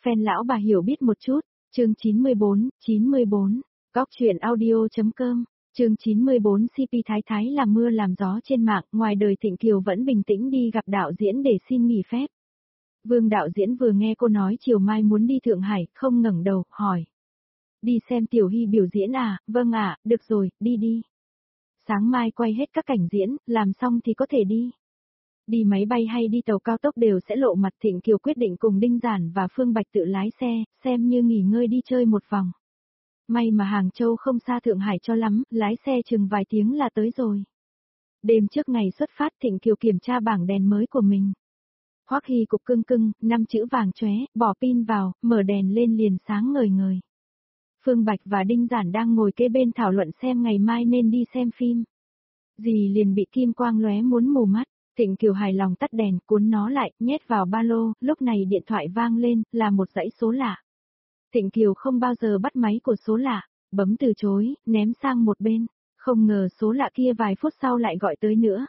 Fan lão bà hiểu biết một chút, chương 94, Góc truyện audio.com, chương 94 CP Thái Thái làm mưa làm gió trên mạng, ngoài đời Thịnh Kiều vẫn bình tĩnh đi gặp đạo diễn để xin nghỉ phép. Vương đạo diễn vừa nghe cô nói chiều mai muốn đi Thượng Hải, không ngẩng đầu, hỏi. Đi xem Tiểu Hy biểu diễn à, vâng ạ, được rồi, đi. Sáng mai quay hết các cảnh diễn, làm xong thì có thể đi. Đi máy bay hay đi tàu cao tốc đều sẽ lộ mặt. Thịnh Kiều quyết định cùng Đinh Giản và Phương Bạch tự lái xe, xem như nghỉ ngơi đi chơi một vòng. May mà Hàng Châu không xa Thượng Hải cho lắm, lái xe chừng vài tiếng là tới rồi. Đêm trước ngày xuất phát Thịnh Kiều kiểm tra bảng đèn mới của mình. Hoắc Hy cục cưng, 5 chữ vàng chóe, bỏ pin vào, mở đèn lên liền sáng ngời ngời. Phương Bạch và Đinh Giản đang ngồi kế bên thảo luận xem ngày mai nên đi xem phim. Dì liền bị kim quang lóe muốn mù mắt. Thịnh Kiều hài lòng tắt đèn, cuốn nó lại, nhét vào ba lô, lúc này điện thoại vang lên, là một dãy số lạ. Thịnh Kiều không bao giờ bắt máy của số lạ, bấm từ chối, ném sang một bên, không ngờ số lạ kia vài phút sau lại gọi tới nữa.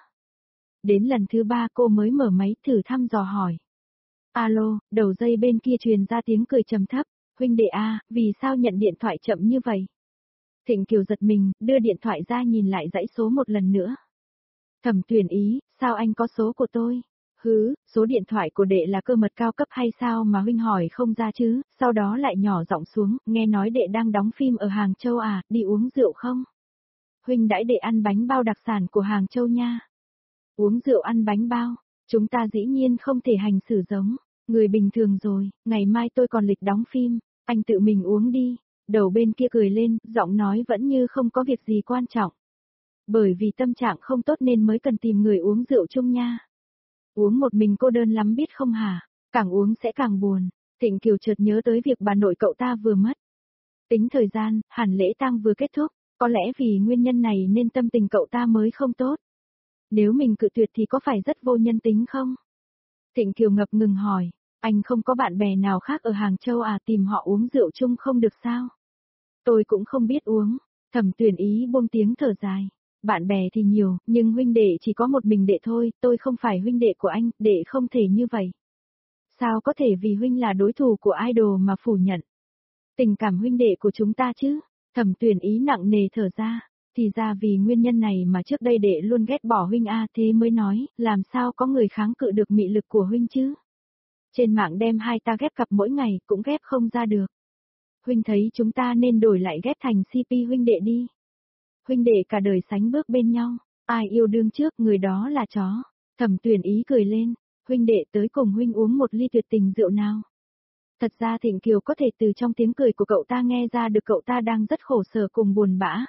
Đến lần thứ 3 cô mới mở máy thử thăm dò hỏi. Alo, đầu dây bên kia truyền ra tiếng cười trầm thấp, huynh đệ a, vì sao nhận điện thoại chậm như vậy? Thịnh Kiều giật mình, đưa điện thoại ra nhìn lại dãy số một lần nữa. Thẩm Tuyển Ý, sao anh có số của tôi? Hứ, số điện thoại của đệ là cơ mật cao cấp hay sao mà huynh hỏi không ra chứ? Sau đó lại nhỏ giọng xuống, nghe nói đệ đang đóng phim ở Hàng Châu à, đi uống rượu không? Huynh đãi đệ ăn bánh bao đặc sản của Hàng Châu nha. Uống rượu ăn bánh bao, chúng ta dĩ nhiên không thể hành xử giống người bình thường rồi, ngày mai tôi còn lịch đóng phim, anh tự mình uống đi. Đầu bên kia cười lên, giọng nói vẫn như không có việc gì quan trọng. Bởi vì tâm trạng không tốt nên mới cần tìm người uống rượu chung nha. Uống một mình cô đơn lắm biết không hả? Càng uống sẽ càng buồn. Thịnh Kiều chợt nhớ tới việc bà nội cậu ta vừa mất. Tính thời gian, hẳn lễ tang vừa kết thúc, có lẽ vì nguyên nhân này nên tâm tình cậu ta mới không tốt. Nếu mình cự tuyệt thì có phải rất vô nhân tính không? Thịnh Kiều ngập ngừng hỏi, anh không có bạn bè nào khác ở Hàng Châu à, tìm họ uống rượu chung không được sao? Tôi cũng không biết uống. Thẩm Tuyển Ý buông tiếng thở dài. Bạn bè thì nhiều, nhưng huynh đệ chỉ có một mình đệ thôi, tôi không phải huynh đệ của anh, đệ không thể như vậy. Sao có thể vì huynh là đối thủ của idol mà phủ nhận? Tình cảm huynh đệ của chúng ta chứ? Thẩm Tuyển Ý nặng nề thở ra, thì ra vì nguyên nhân này mà trước đây đệ luôn ghét bỏ huynh a, thế mới nói, làm sao có người kháng cự được mị lực của huynh chứ? Trên mạng đem hai ta ghép cặp mỗi ngày cũng ghép không ra được. Huynh thấy chúng ta nên đổi lại ghép thành CP huynh đệ đi. Huynh đệ cả đời sánh bước bên nhau, ai yêu đương trước người đó là chó. Thẩm Tuyển Ý cười lên, huynh đệ tới cùng huynh uống một ly tuyệt tình rượu nào. Thật ra Thịnh Kiều có thể từ trong tiếng cười của cậu ta nghe ra được cậu ta đang rất khổ sở cùng buồn bã.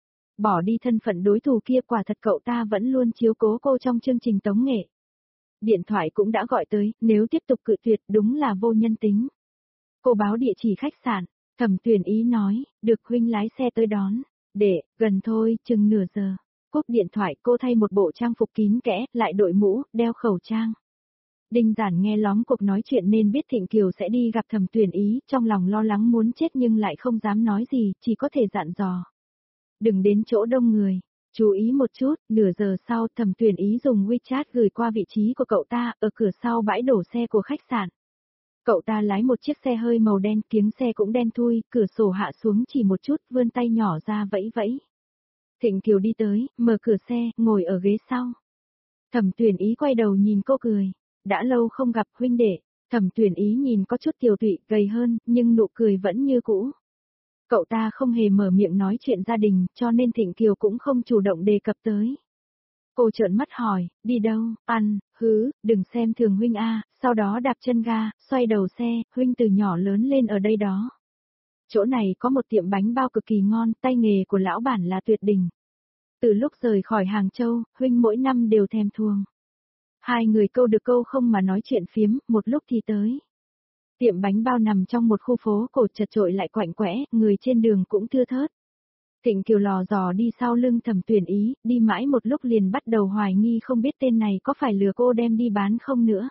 Bỏ đi thân phận đối thủ kia, quả thật cậu ta vẫn luôn chiếu cố cô trong chương trình tống nghệ. Điện thoại cũng đã gọi tới, nếu tiếp tục cự tuyệt đúng là vô nhân tính. Cô báo địa chỉ khách sạn, Thẩm Tuyển Ý nói, được huynh lái xe tới đón. Để, gần thôi, chừng nửa giờ. Cúp điện thoại cô thay một bộ trang phục kín kẽ, lại đội mũ, đeo khẩu trang. Đinh Giản nghe lóm cuộc nói chuyện nên biết Thịnh Kiều sẽ đi gặp Thẩm Tuyển Ý, trong lòng lo lắng muốn chết nhưng lại không dám nói gì, chỉ có thể dặn dò. Đừng đến chỗ đông người, chú ý một chút. Nửa giờ sau Thẩm Tuyển Ý dùng WeChat gửi qua vị trí của cậu ta, ở cửa sau bãi đổ xe của khách sạn. Cậu ta lái một chiếc xe hơi màu đen, kiếng xe cũng đen thui, cửa sổ hạ xuống chỉ một chút, vươn tay nhỏ ra vẫy vẫy. Thịnh Kiều đi tới, mở cửa xe, ngồi ở ghế sau. Thẩm Tuyển Ý quay đầu nhìn cô cười. Đã lâu không gặp huynh đệ. Thẩm Tuyển Ý nhìn có chút tiều tụy, gầy hơn, nhưng nụ cười vẫn như cũ. Cậu ta không hề mở miệng nói chuyện gia đình, cho nên Thịnh Kiều cũng không chủ động đề cập tới. Cô trợn mắt hỏi, đi đâu, ăn, đừng xem thường huynh a. Sau đó đạp chân ga, xoay đầu xe, huynh từ nhỏ lớn lên ở đây đó. Chỗ này có một tiệm bánh bao cực kỳ ngon, tay nghề của lão bản là tuyệt đỉnh. Từ lúc rời khỏi Hàng Châu, huynh mỗi năm đều thèm thuồng. Hai người câu được câu không mà nói chuyện phiếm, một lúc thì tới. Tiệm bánh bao nằm trong một khu phố cổ chật chội lại quạnh quẽ, người trên đường cũng thưa thớt. Thịnh Kiều lò dò đi sau lưng Thẩm Tuyển Ý, đi mãi một lúc liền bắt đầu hoài nghi không biết tên này có phải lừa cô đem đi bán không nữa.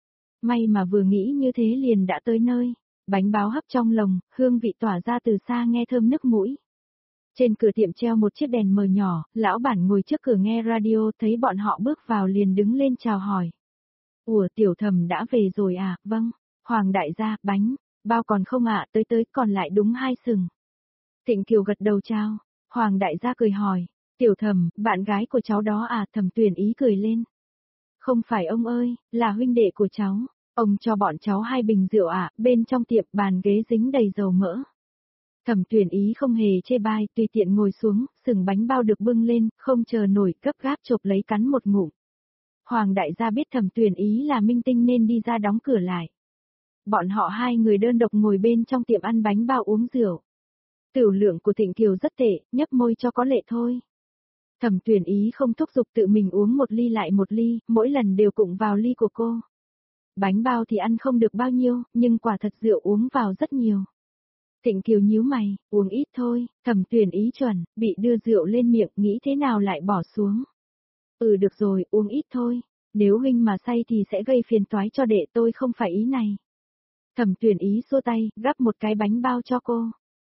May mà vừa nghĩ như thế liền đã tới nơi, bánh báo hấp trong lồng, hương vị tỏa ra từ xa nghe thơm nức mũi. Trên cửa tiệm treo một chiếc đèn mờ nhỏ, lão bản ngồi trước cửa nghe radio thấy bọn họ bước vào liền đứng lên chào hỏi. Ủa Tiểu Thẩm đã về rồi à, vâng, Hoàng đại gia, bánh, Bao còn không ạ, tới còn lại đúng 2 sừng. Thịnh Kiều gật đầu chào. Hoàng đại gia cười hỏi, tiểu Thẩm, bạn gái của cháu đó à? Thẩm Tuyển Ý cười lên. Không phải ông ơi, là huynh đệ của cháu. Ông cho bọn cháu 2 bình rượu ạ, bên trong tiệm bàn ghế dính đầy dầu mỡ. Thẩm Tuyển Ý không hề chê bai, tùy tiện ngồi xuống, sừng bánh bao được bưng lên, không chờ nổi, gấp gáp chộp lấy cắn một ngụm. Hoàng đại gia biết Thẩm Tuyển Ý là minh tinh nên đi ra đóng cửa lại. Bọn họ 2 người đơn độc ngồi bên trong tiệm ăn bánh bao uống rượu. Tửu lượng của Thịnh Kiều rất tệ, nhấp môi cho có lệ thôi. Thẩm Tuyển Ý không thúc giục tự mình uống một ly lại một ly, mỗi lần đều cụng vào ly của cô. Bánh bao thì ăn không được bao nhiêu, nhưng quả thật rượu uống vào rất nhiều. Thịnh Kiều nhíu mày, uống ít thôi, Thẩm Tuyển Ý chuẩn, bị đưa rượu lên miệng, nghĩ thế nào lại bỏ xuống. Được rồi, uống ít thôi, nếu huynh mà say thì sẽ gây phiền toái cho đệ, tôi không phải ý này. Thẩm Tuyển Ý xua tay, gắp một cái bánh bao cho cô.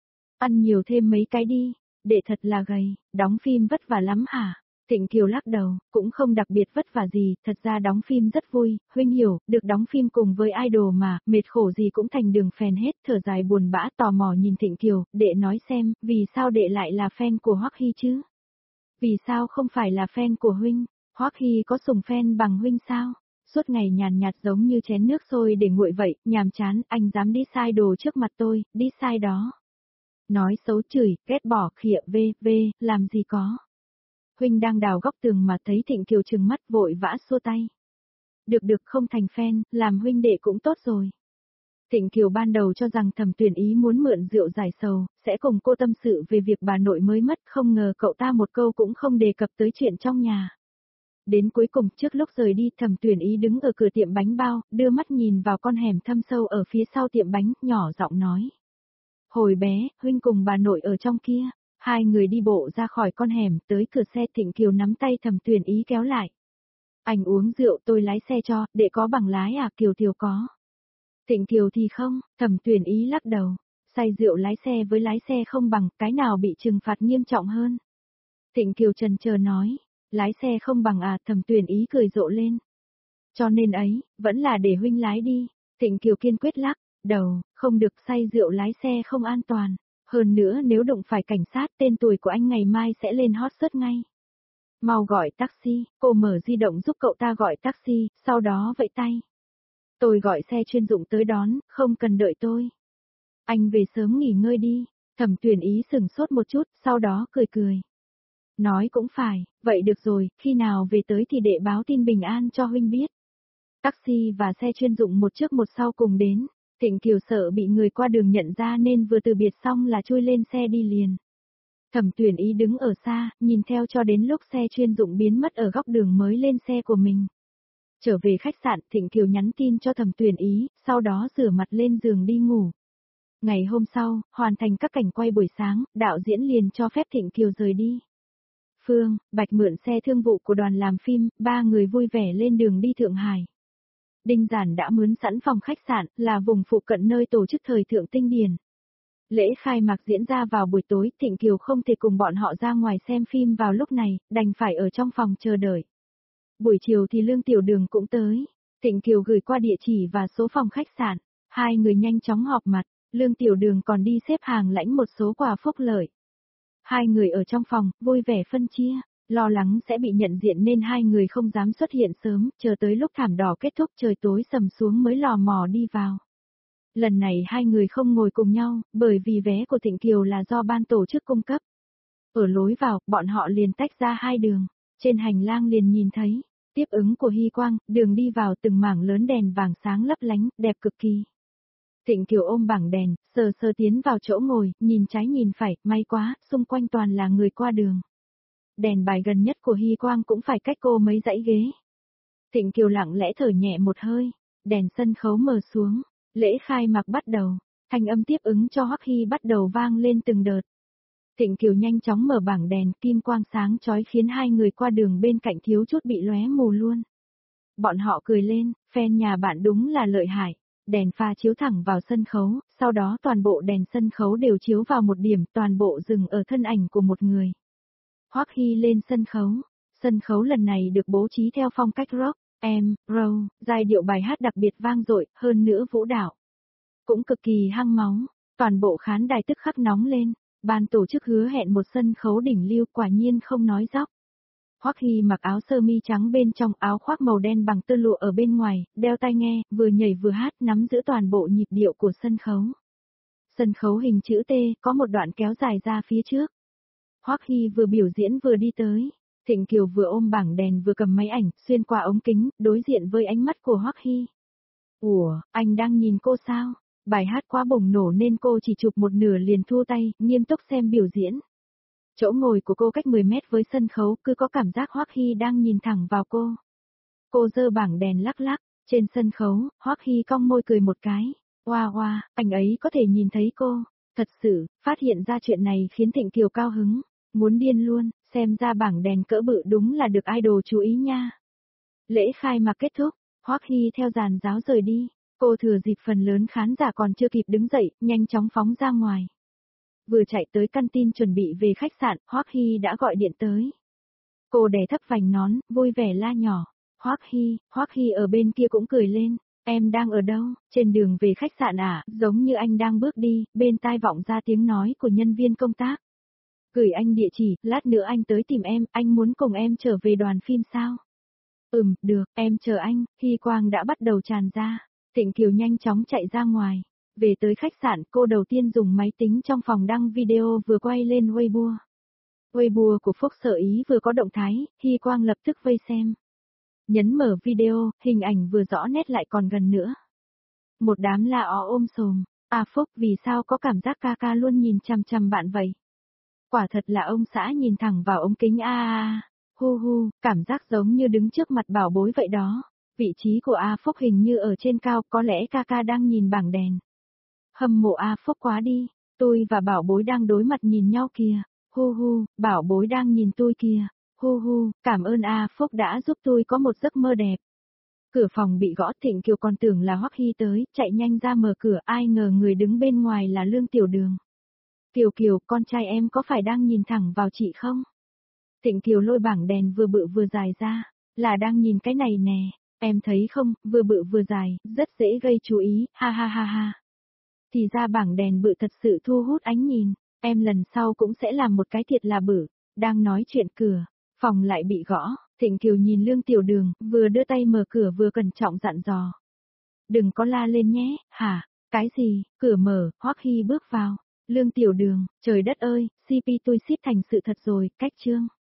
Ăn nhiều thêm mấy cái đi, đệ thật là gầy, đóng phim vất vả lắm hả? Thịnh Kiều lắc đầu, cũng không đặc biệt vất vả gì, thật ra đóng phim rất vui, huynh hiểu, được đóng phim cùng với idol mà, mệt khổ gì cũng thành đường phèn hết, thở dài buồn bã tò mò nhìn Thịnh Kiều, đệ nói xem, vì sao đệ lại là fan của Hoắc Hy chứ? Vì sao không phải là fan của huynh? Hoắc Hy có sùng fan bằng huynh sao? Suốt ngày nhàn nhạt giống như chén nước sôi để nguội vậy, nhàm chán, anh dám đi sai đồ trước mặt tôi, đi sai đó. Nói xấu chửi, ghét bỏ, khịa, làm gì có. Huynh đang đào góc tường mà thấy Thịnh Kiều trừng mắt vội vã xua tay. Được không thành fan, làm huynh đệ cũng tốt rồi. Thịnh Kiều ban đầu cho rằng Thẩm Tuyển Ý muốn mượn rượu giải sầu, sẽ cùng cô tâm sự về việc bà nội mới mất, không ngờ cậu ta một câu cũng không đề cập tới chuyện trong nhà. Đến cuối cùng, trước lúc rời đi, Thẩm Tuyển Ý đứng ở cửa tiệm bánh bao, đưa mắt nhìn vào con hẻm thâm sâu ở phía sau tiệm bánh, nhỏ giọng nói. Hồi bé, huynh cùng bà nội ở trong kia. 2 người đi bộ ra khỏi con hẻm, tới cửa xe. Thịnh Kiều nắm tay Thẩm Tuyển Ý kéo lại. Anh uống rượu, tôi lái xe cho, đệ có bằng lái à? Kiều có. Thịnh Kiều thì không, Thẩm Tuyển Ý lắc đầu. Say rượu lái xe với lái xe không bằng, cái nào bị trừng phạt nghiêm trọng hơn? Thịnh Kiều chần chờ nói. Lái xe không bằng à? Thẩm Tuyển Ý cười rộ lên. Cho nên ấy, vẫn là để huynh lái đi. Thịnh Kiều kiên quyết lắc đầu, không được, say rượu lái xe không an toàn. Hơn nữa nếu đụng phải cảnh sát, tên tuổi của anh ngày mai sẽ lên hot search ngay. Mau gọi taxi, cô mở di động giúp cậu ta gọi taxi, sau đó vẫy tay. Tôi gọi xe chuyên dụng tới đón, không cần đợi tôi. Anh về sớm nghỉ ngơi đi. Thẩm Tuyển Ý sừng sốt một chút, sau đó cười. Nói cũng phải, vậy được rồi, khi nào về tới thì đệ báo tin bình an cho huynh biết. Taxi và xe chuyên dụng một trước một sau cùng đến. Thịnh Kiều sợ bị người qua đường nhận ra nên vừa từ biệt xong là chui lên xe đi liền. Thẩm Tuyển Ý đứng ở xa, nhìn theo cho đến lúc xe chuyên dụng biến mất ở góc đường mới lên xe của mình. Trở về khách sạn, Thịnh Kiều nhắn tin cho Thẩm Tuyển Ý, sau đó rửa mặt lên giường đi ngủ. Ngày hôm sau, hoàn thành các cảnh quay buổi sáng, đạo diễn liền cho phép Thịnh Kiều rời đi. Phương, Bạch mượn xe thương vụ của đoàn làm phim, 3 người vui vẻ lên đường đi Thượng Hải. Đinh Giản đã mướn sẵn phòng khách sạn, là vùng phụ cận nơi tổ chức thời thượng tinh điển. Lễ khai mạc diễn ra vào buổi tối, Thịnh Kiều không thể cùng bọn họ ra ngoài xem phim vào lúc này, đành phải ở trong phòng chờ đợi. Buổi chiều thì Lương Tiểu Đường cũng tới. Thịnh Kiều gửi qua địa chỉ và số phòng khách sạn. 2 người nhanh chóng họp mặt, Lương Tiểu Đường còn đi xếp hàng lãnh một số quà phúc lợi. 2 người ở trong phòng, vui vẻ phân chia. Lo lắng sẽ bị nhận diện nên 2 người không dám xuất hiện sớm, chờ tới lúc thảm đỏ kết thúc trời tối sầm xuống mới lò mò đi vào. Lần này 2 người không ngồi cùng nhau, bởi vì vé của Thịnh Kiều là do ban tổ chức cung cấp. Ở lối vào, bọn họ liền tách ra 2 đường, trên hành lang liền nhìn thấy, tiếp ứng của Hy Quang, đường đi vào từng mảng lớn đèn vàng sáng lấp lánh, đẹp cực kỳ. Thịnh Kiều ôm bảng đèn, sờ sờ tiến vào chỗ ngồi, nhìn trái nhìn phải, may quá, xung quanh toàn là người qua đường. Đèn bài gần nhất của Hy Quang cũng phải cách cô mấy dãy ghế. Thịnh Kiều lặng lẽ thở nhẹ một hơi, đèn sân khấu mờ xuống, lễ khai mạc bắt đầu, thanh âm tiếp ứng cho Hoắc Hy bắt đầu vang lên từng đợt. Thịnh Kiều nhanh chóng mở bảng đèn, kim quang sáng chói khiến 2 người qua đường bên cạnh thiếu chút bị lóe mù luôn. Bọn họ cười lên, fan nhà bạn đúng là lợi hại. Đèn pha chiếu thẳng vào sân khấu, sau đó toàn bộ đèn sân khấu đều chiếu vào một điểm, toàn bộ dừng ở thân ảnh của một người. Hoắc Hy lên sân khấu lần này được bố trí theo phong cách rock, roll, giai điệu bài hát đặc biệt vang dội, hơn nữa vũ đạo. cũng cực kỳ hăng máu, toàn bộ khán đài tức khắc nóng lên, ban tổ chức hứa hẹn một sân khấu đỉnh lưu quả nhiên không nói dóc. Hoắc Hy mặc áo sơ mi trắng bên trong áo khoác màu đen bằng tơ lụa ở bên ngoài, đeo tai nghe, vừa nhảy vừa hát nắm giữ toàn bộ nhịp điệu của sân khấu. Sân khấu hình chữ T có một đoạn kéo dài ra phía trước. Hoắc Hy vừa biểu diễn vừa đi tới, Thịnh Kiều vừa ôm bảng đèn vừa cầm máy ảnh, xuyên qua ống kính, đối diện với ánh mắt của Hoắc Hy. Ủa, anh đang nhìn cô sao? Bài hát quá bùng nổ nên cô chỉ chụp một nửa liền thu tay, nghiêm túc xem biểu diễn. Chỗ ngồi của cô cách 10 mét với sân khấu, cứ có cảm giác Hoắc Hy đang nhìn thẳng vào cô. Cô giơ bảng đèn lắc lắc, trên sân khấu, Hoắc Hy cong môi cười một cái. Oa oa, anh ấy có thể nhìn thấy cô. Thật sự, phát hiện ra chuyện này khiến Thịnh Kiều cao hứng, muốn điên luôn, xem ra bảng đèn cỡ bự đúng là được idol chú ý nha. Lễ khai mạc kết thúc, Hoắc Hy theo giàn giáo rời đi, cô thừa dịp phần lớn khán giả còn chưa kịp đứng dậy, nhanh chóng phóng ra ngoài. Vừa chạy tới căn tin chuẩn bị về khách sạn, Hoắc Hy đã gọi điện tới. Cô đè thấp vành nón, vui vẻ la nhỏ. Hoắc Hy ở bên kia cũng cười lên. Em đang ở đâu? Trên đường về khách sạn à? Giống như anh đang bước đi, bên tai vọng ra tiếng nói của nhân viên công tác. Gửi anh địa chỉ, lát nữa anh tới tìm em, anh muốn cùng em trở về đoàn phim sao? Được, em chờ anh. Hy quang đã bắt đầu tràn ra. Thịnh Kiều nhanh chóng chạy ra ngoài. Về tới khách sạn, cô đầu tiên dùng máy tính trong phòng đăng video vừa quay lên Weibo. Weibo của Phúc Sở Ý vừa có động thái, Hy Quang lập tức vây xem. Nhấn mở video, hình ảnh vừa rõ nét lại còn gần nữa. Một đám la ó ôm sồm. Phúc, vì sao có cảm giác ca ca luôn nhìn chằm chằm bạn vậy? Quả thật là ông xã nhìn thẳng vào ống kính hu, cảm giác giống như đứng trước mặt bảo bối vậy đó. Vị trí của Phúc hình như ở trên cao, có lẽ ca ca đang nhìn bảng đèn. Hâm mộ Phúc quá đi, tôi và bảo bối đang đối mặt nhìn nhau kìa. Hu, bảo bối đang nhìn tôi kìa. Hu, cảm ơn Phúc đã giúp tôi có một giấc mơ đẹp. Cửa phòng bị gõ, Thịnh Kiều còn tưởng là Hoắc Hy tới, chạy nhanh ra mở cửa, ai ngờ người đứng bên ngoài là Lương Tiểu Đường. Kiều, con trai em có phải đang nhìn thẳng vào chị không? Thịnh Kiều lôi bảng đèn vừa bự vừa dài ra, là đang nhìn cái này nè, em thấy không, vừa bự vừa dài, rất dễ gây chú ý, ha. Thì ra bảng đèn bự thật sự thu hút ánh nhìn, em lần sau cũng sẽ làm một cái thiệt là bự. Đang nói chuyện cửa, phòng lại bị gõ, Thịnh Kiều nhìn Lương Tiểu Đường, vừa đưa tay mở cửa vừa cẩn trọng dặn dò. Đừng có la lên nhé, hả, cái gì, cửa mở, Hoắc Hy bước vào. Lương Tiểu Đường, trời đất ơi, CP tôi ship thành sự thật rồi, cách chương.